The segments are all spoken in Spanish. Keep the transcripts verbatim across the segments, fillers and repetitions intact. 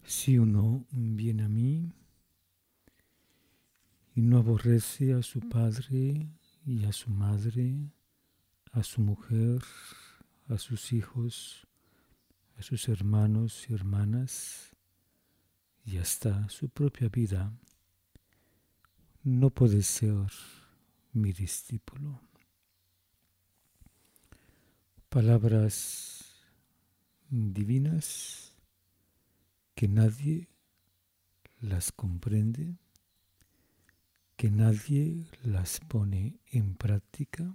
Si uno viene a mí y no aborrece a su padre y a su madre, a su mujer, a sus hijos, a sus hermanos y hermanas y hasta su propia vida, no puede ser mi discípulo. Palabras divinas que nadie las comprende, que nadie las pone en práctica,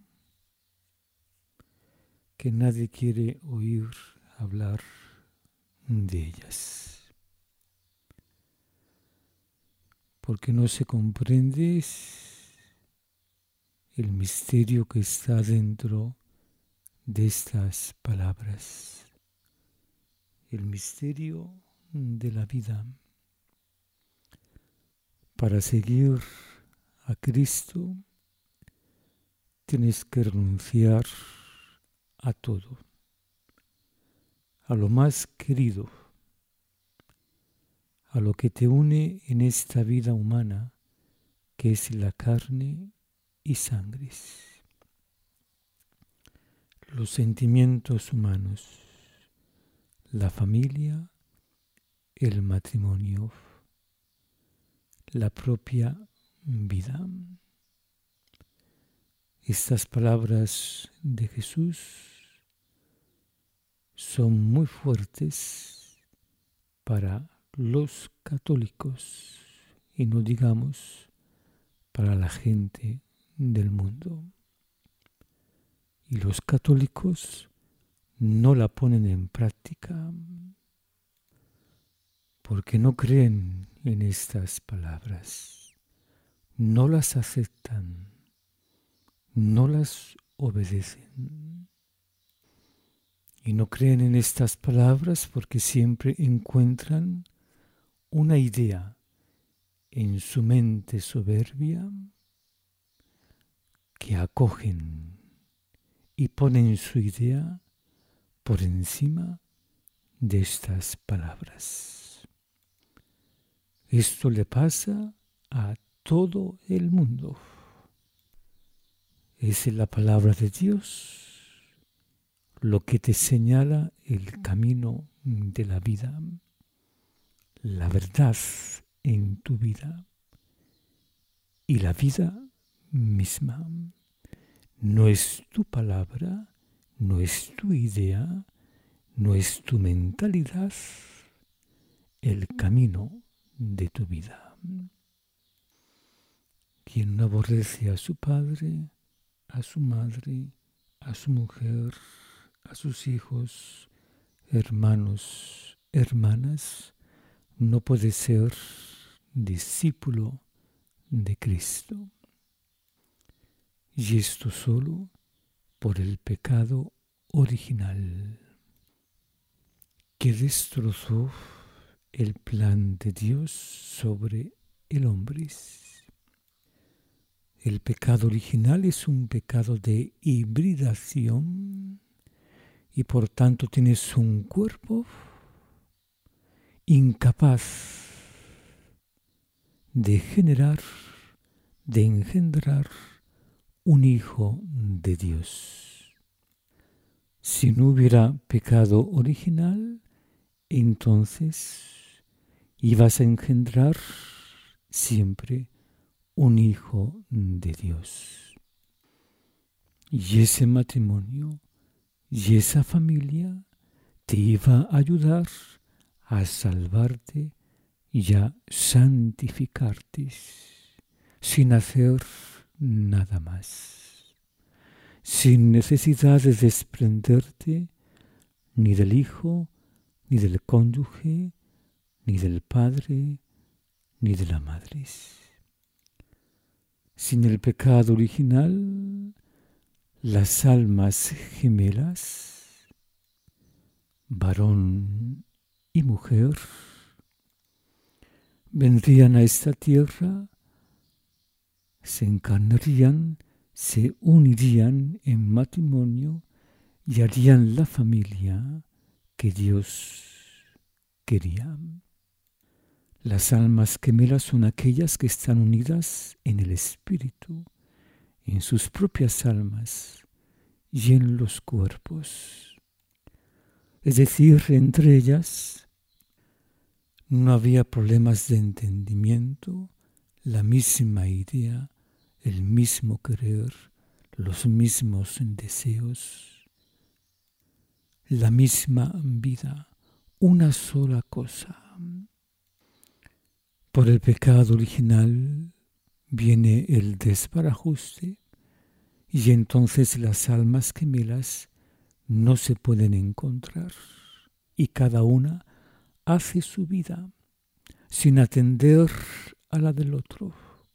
que nadie quiere oír hablar de ellas. Porque no se comprende el misterio que está dentro de estas palabras, el misterio de la vida. Para seguir a Cristo tienes que renunciar a todo, a lo más querido, a lo que te une en esta vida humana, que es la carne y sangre, los sentimientos humanos, la familia, el matrimonio, la propia vida. Estas palabras de Jesús son muy fuertes para los católicos y no digamos para la gente del mundo. Y los católicos no la ponen en práctica porque no creen en estas palabras, no las aceptan, no las obedecen. Y no creen en estas palabras porque siempre encuentran una idea en su mente soberbia que acogen y ponen su idea por encima de estas palabras. Esto le pasa a todo el mundo. Es la palabra de Dios lo que te señala el camino de la vida, la verdad en tu vida y la vida misma. No es tu palabra, no es tu idea, no es tu mentalidad el camino de tu vida. Quien no aborrece a su padre, a su madre, a su mujer, a sus hijos, hermanos, hermanas, no puede ser discípulo de Cristo. Y esto solo por el pecado original que destrozó el plan de Dios sobre el hombre. El pecado original es un pecado de hibridación y por tanto tienes un cuerpo incapaz de generar, de engendrar un hijo de Dios. Si no hubiera pecado original, entonces ibas a engendrar siempre un hijo de Dios. Y ese matrimonio y esa familia te iba a ayudar a salvarte y a santificarte sin hacer nada más, sin necesidad de desprenderte ni del hijo, ni del cónyuge, ni del padre, ni de la madre. Sin el pecado original, las almas gemelas, varón y mujer, vendrían a esta tierra, se encarnarían, se unirían en matrimonio y harían la familia que Dios quería. Las almas gemelas son aquellas que están unidas en el espíritu, en sus propias almas y en los cuerpos. Es decir, entre ellas no había problemas de entendimiento, la misma idea, el mismo querer, los mismos deseos, la misma vida, una sola cosa. Por el pecado original viene el desbarajuste y entonces las almas gemelas no se pueden encontrar y cada una hace su vida sin atender a la del otro.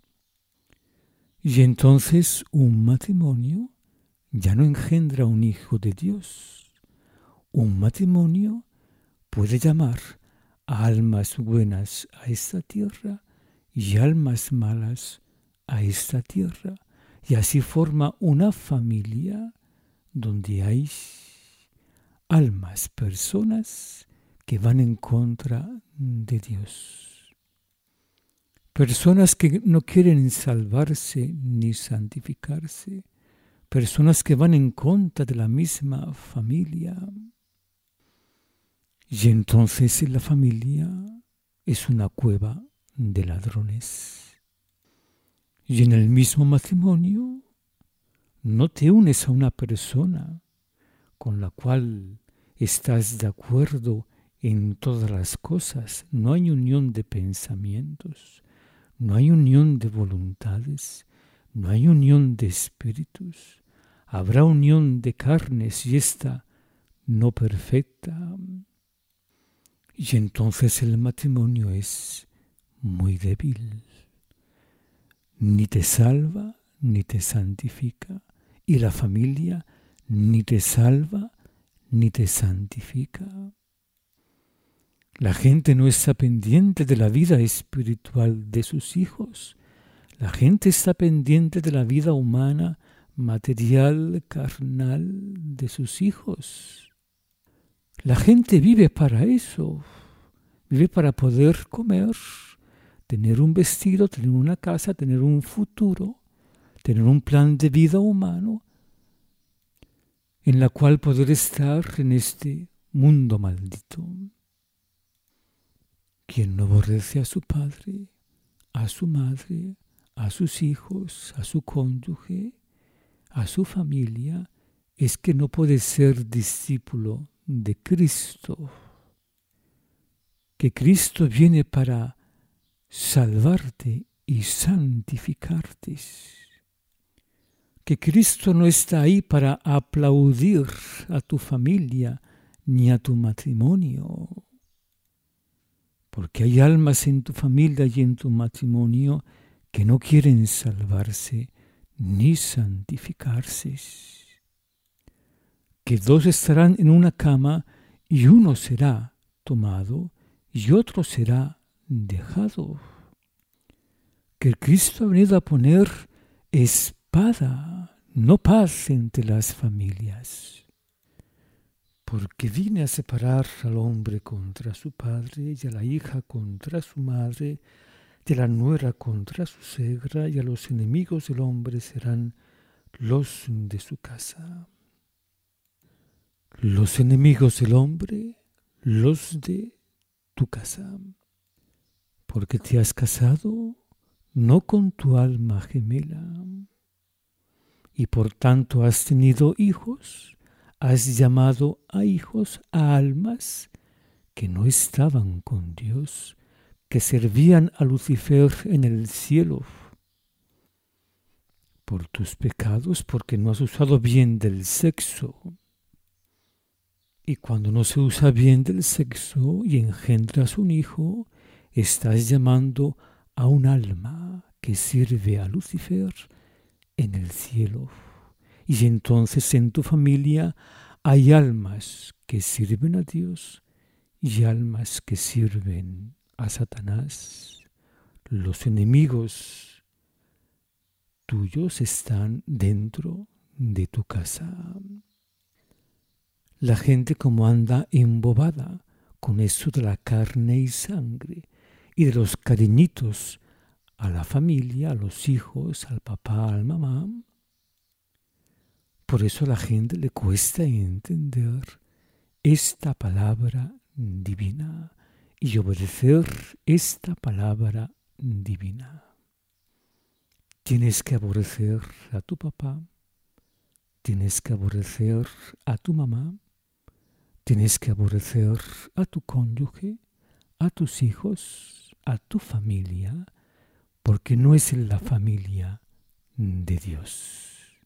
Y entonces un matrimonio ya no engendra un hijo de Dios. Un matrimonio puede llamar a almas buenas a esta tierra y almas malas a esta tierra. Y así forma una familia donde hay almas, personas que van en contra de Dios. Personas que no quieren salvarse ni santificarse. Personas que van en contra de la misma familia. Y entonces la familia es una cueva de ladrones. Y en el mismo matrimonio no te unes a una persona con la cual estás de acuerdo en todas las cosas. No hay unión de pensamientos, no hay unión de voluntades, no hay unión de espíritus. Habrá unión de carnes y esta no perfecta. Y entonces el matrimonio es muy débil. Ni te salva, ni te santifica. Y la familia ni te salva, ni te santifica. La gente no está pendiente de la vida espiritual de sus hijos. La gente está pendiente de la vida humana, material, carnal de sus hijos. La gente vive para eso, vive para poder comer, tener un vestido, tener una casa, tener un futuro, tener un plan de vida humano en la cual poder estar en este mundo maldito. Quien no aborrece a su padre, a su madre, a sus hijos, a su cónyuge, a su familia, es que no puede ser discípulo de Cristo. Que Cristo viene para salvarte y santificarte. Que Cristo no está ahí para aplaudir a tu familia ni a tu matrimonio. Porque hay almas en tu familia y en tu matrimonio que no quieren salvarse ni santificarse. Que dos estarán en una cama y uno será tomado y otro será dejado. Que Cristo ha venido a poner espada, no paz entre las familias. Porque vine a separar al hombre contra su padre y a la hija contra su madre y a la nuera contra su suegra y a los enemigos del hombre serán los de su casa. Los enemigos del hombre, los de tu casa. Porque te has casado no con tu alma gemela y por tanto has tenido hijos, has llamado a hijos a almas que no estaban con Dios, que servían a Lucifer en el cielo. Por tus pecados, porque no has usado bien del sexo. Y cuando no se usa bien del sexo y engendras un hijo, estás llamando a un alma que sirve a Lucifer en el cielo. Y entonces en tu familia hay almas que sirven a Dios y almas que sirven a Satanás. Los enemigos tuyos están dentro de tu casa. La gente como anda embobada con eso de la carne y sangre y de los cariñitos a la familia, a los hijos, al papá, a la mamá. Por eso a la gente le cuesta entender esta palabra divina y obedecer esta palabra divina. Tienes que aborrecer a tu papá, tienes que aborrecer a tu mamá, tienes que aborrecer a tu cónyuge, a tus hijos, a tu familia, porque no es la familia de Dios.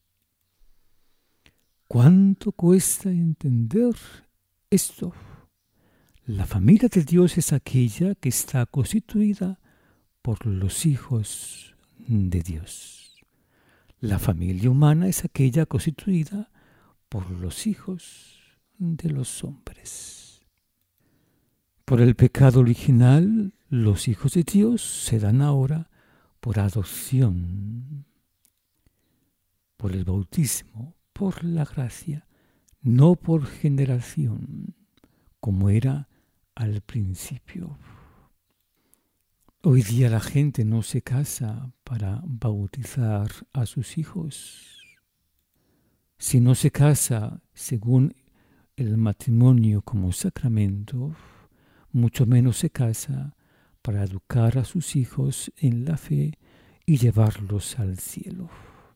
¿Cuánto cuesta entender esto? La familia de Dios es aquella que está constituida por los hijos de Dios. La familia humana es aquella constituida por los hijos de los hombres. Por el pecado original, los hijos de Dios se dan ahora por adopción, por el bautismo, por la gracia, no por generación, como era al principio. Hoy día la gente no se casa para bautizar a sus hijos. Si no se casa según el matrimonio como sacramento, mucho menos se casa para educar a sus hijos en la fe y llevarlos al cielo.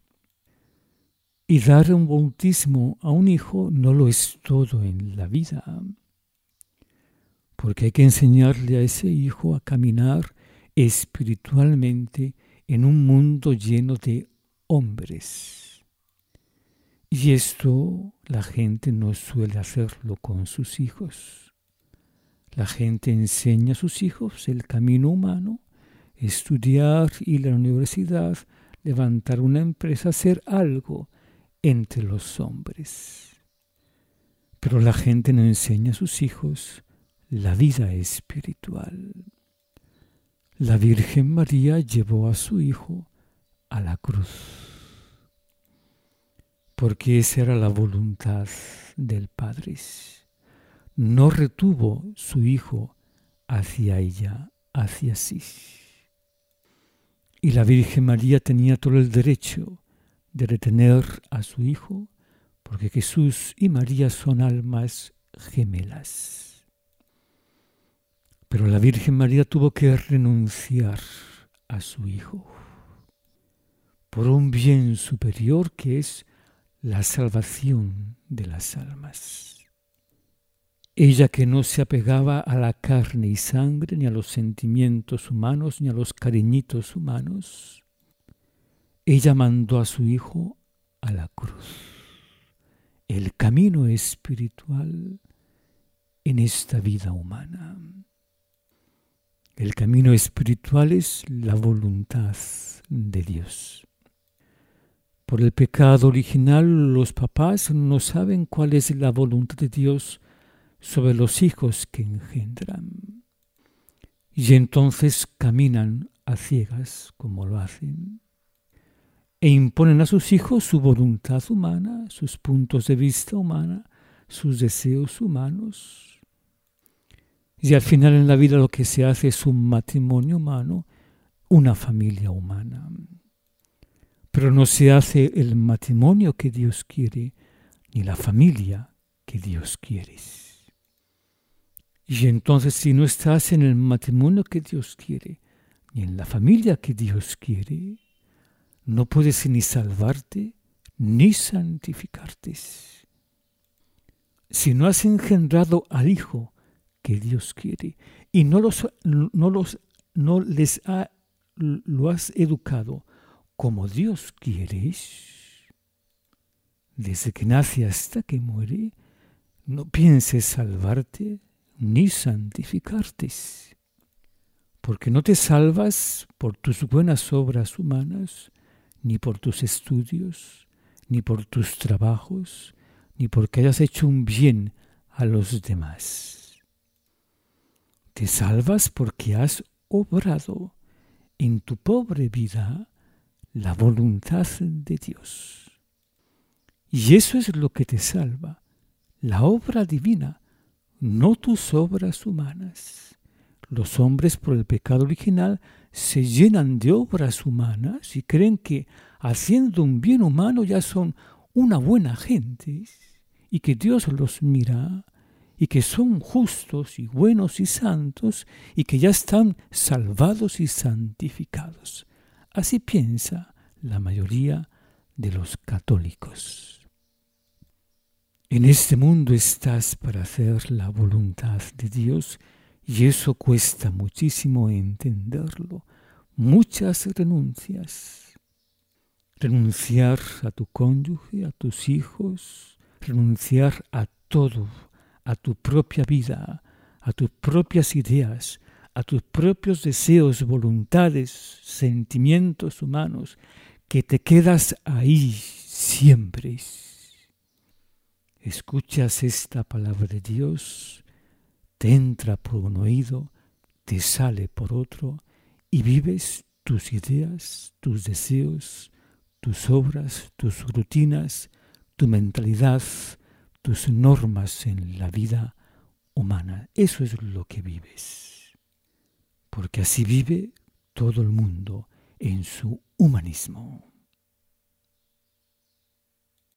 Y dar un bautismo a un hijo no lo es todo en la vida, porque hay que enseñarle a ese hijo a caminar espiritualmente en un mundo lleno de hombres. Y esto la gente no suele hacerlo con sus hijos. La gente enseña a sus hijos el camino humano, estudiar, ir a la universidad, levantar una empresa, hacer algo entre los hombres. Pero la gente no enseña a sus hijos la vida espiritual. La Virgen María llevó a su hijo a la cruz, porque esa era la voluntad del Padre. No retuvo su hijo hacia ella, hacia sí. Y la Virgen María tenía todo el derecho de retener a su hijo, porque Jesús y María son almas gemelas. Pero la Virgen María tuvo que renunciar a su hijo por un bien superior que es la salvación de las almas. Ella, que no se apegaba a la carne y sangre, ni a los sentimientos humanos, ni a los cariñitos humanos, ella mandó a su hijo a la cruz. El camino espiritual en esta vida humana. El camino espiritual es la voluntad de Dios. Por el pecado original, los papás no saben cuál es la voluntad de Dios sobre los hijos que engendran. Y entonces caminan a ciegas, como lo hacen, e imponen a sus hijos su voluntad humana, sus puntos de vista humana, sus deseos humanos. Y al final en la vida lo que se hace es un matrimonio humano, una familia humana. Pero no se hace el matrimonio que Dios quiere, ni la familia que Dios quiere. Y entonces, si no estás en el matrimonio que Dios quiere, ni en la familia que Dios quiere, no puedes ni salvarte, ni santificarte. Si no has engendrado al Hijo que Dios quiere, y no, los, no, los, no les ha, lo has educado como Dios quiere, desde que nace hasta que muere, no pienses salvarte ni santificarte, porque no te salvas por tus buenas obras humanas, ni por tus estudios, ni por tus trabajos, ni porque hayas hecho un bien a los demás. Te salvas porque has obrado en tu pobre vida la voluntad de Dios. Y eso es lo que te salva, la obra divina, no tus obras humanas. Los hombres, por el pecado original, se llenan de obras humanas y creen que haciendo un bien humano ya son una buena gente y que Dios los mira y que son justos y buenos y santos y que ya están salvados y santificados. Así piensa la mayoría de los católicos. En este mundo estás para hacer la voluntad de Dios y eso cuesta muchísimo entenderlo. Muchas renuncias. Renunciar a tu cónyuge, a tus hijos, renunciar a todo, a tu propia vida, a tus propias ideas, a tus propios deseos, voluntades, sentimientos humanos, que te quedas ahí siempre. Escuchas esta palabra de Dios, te entra por un oído, te sale por otro y vives tus ideas, tus deseos, tus obras, tus rutinas, tu mentalidad, tus normas en la vida humana. Eso es lo que vives. Porque así vive todo el mundo en su humanismo.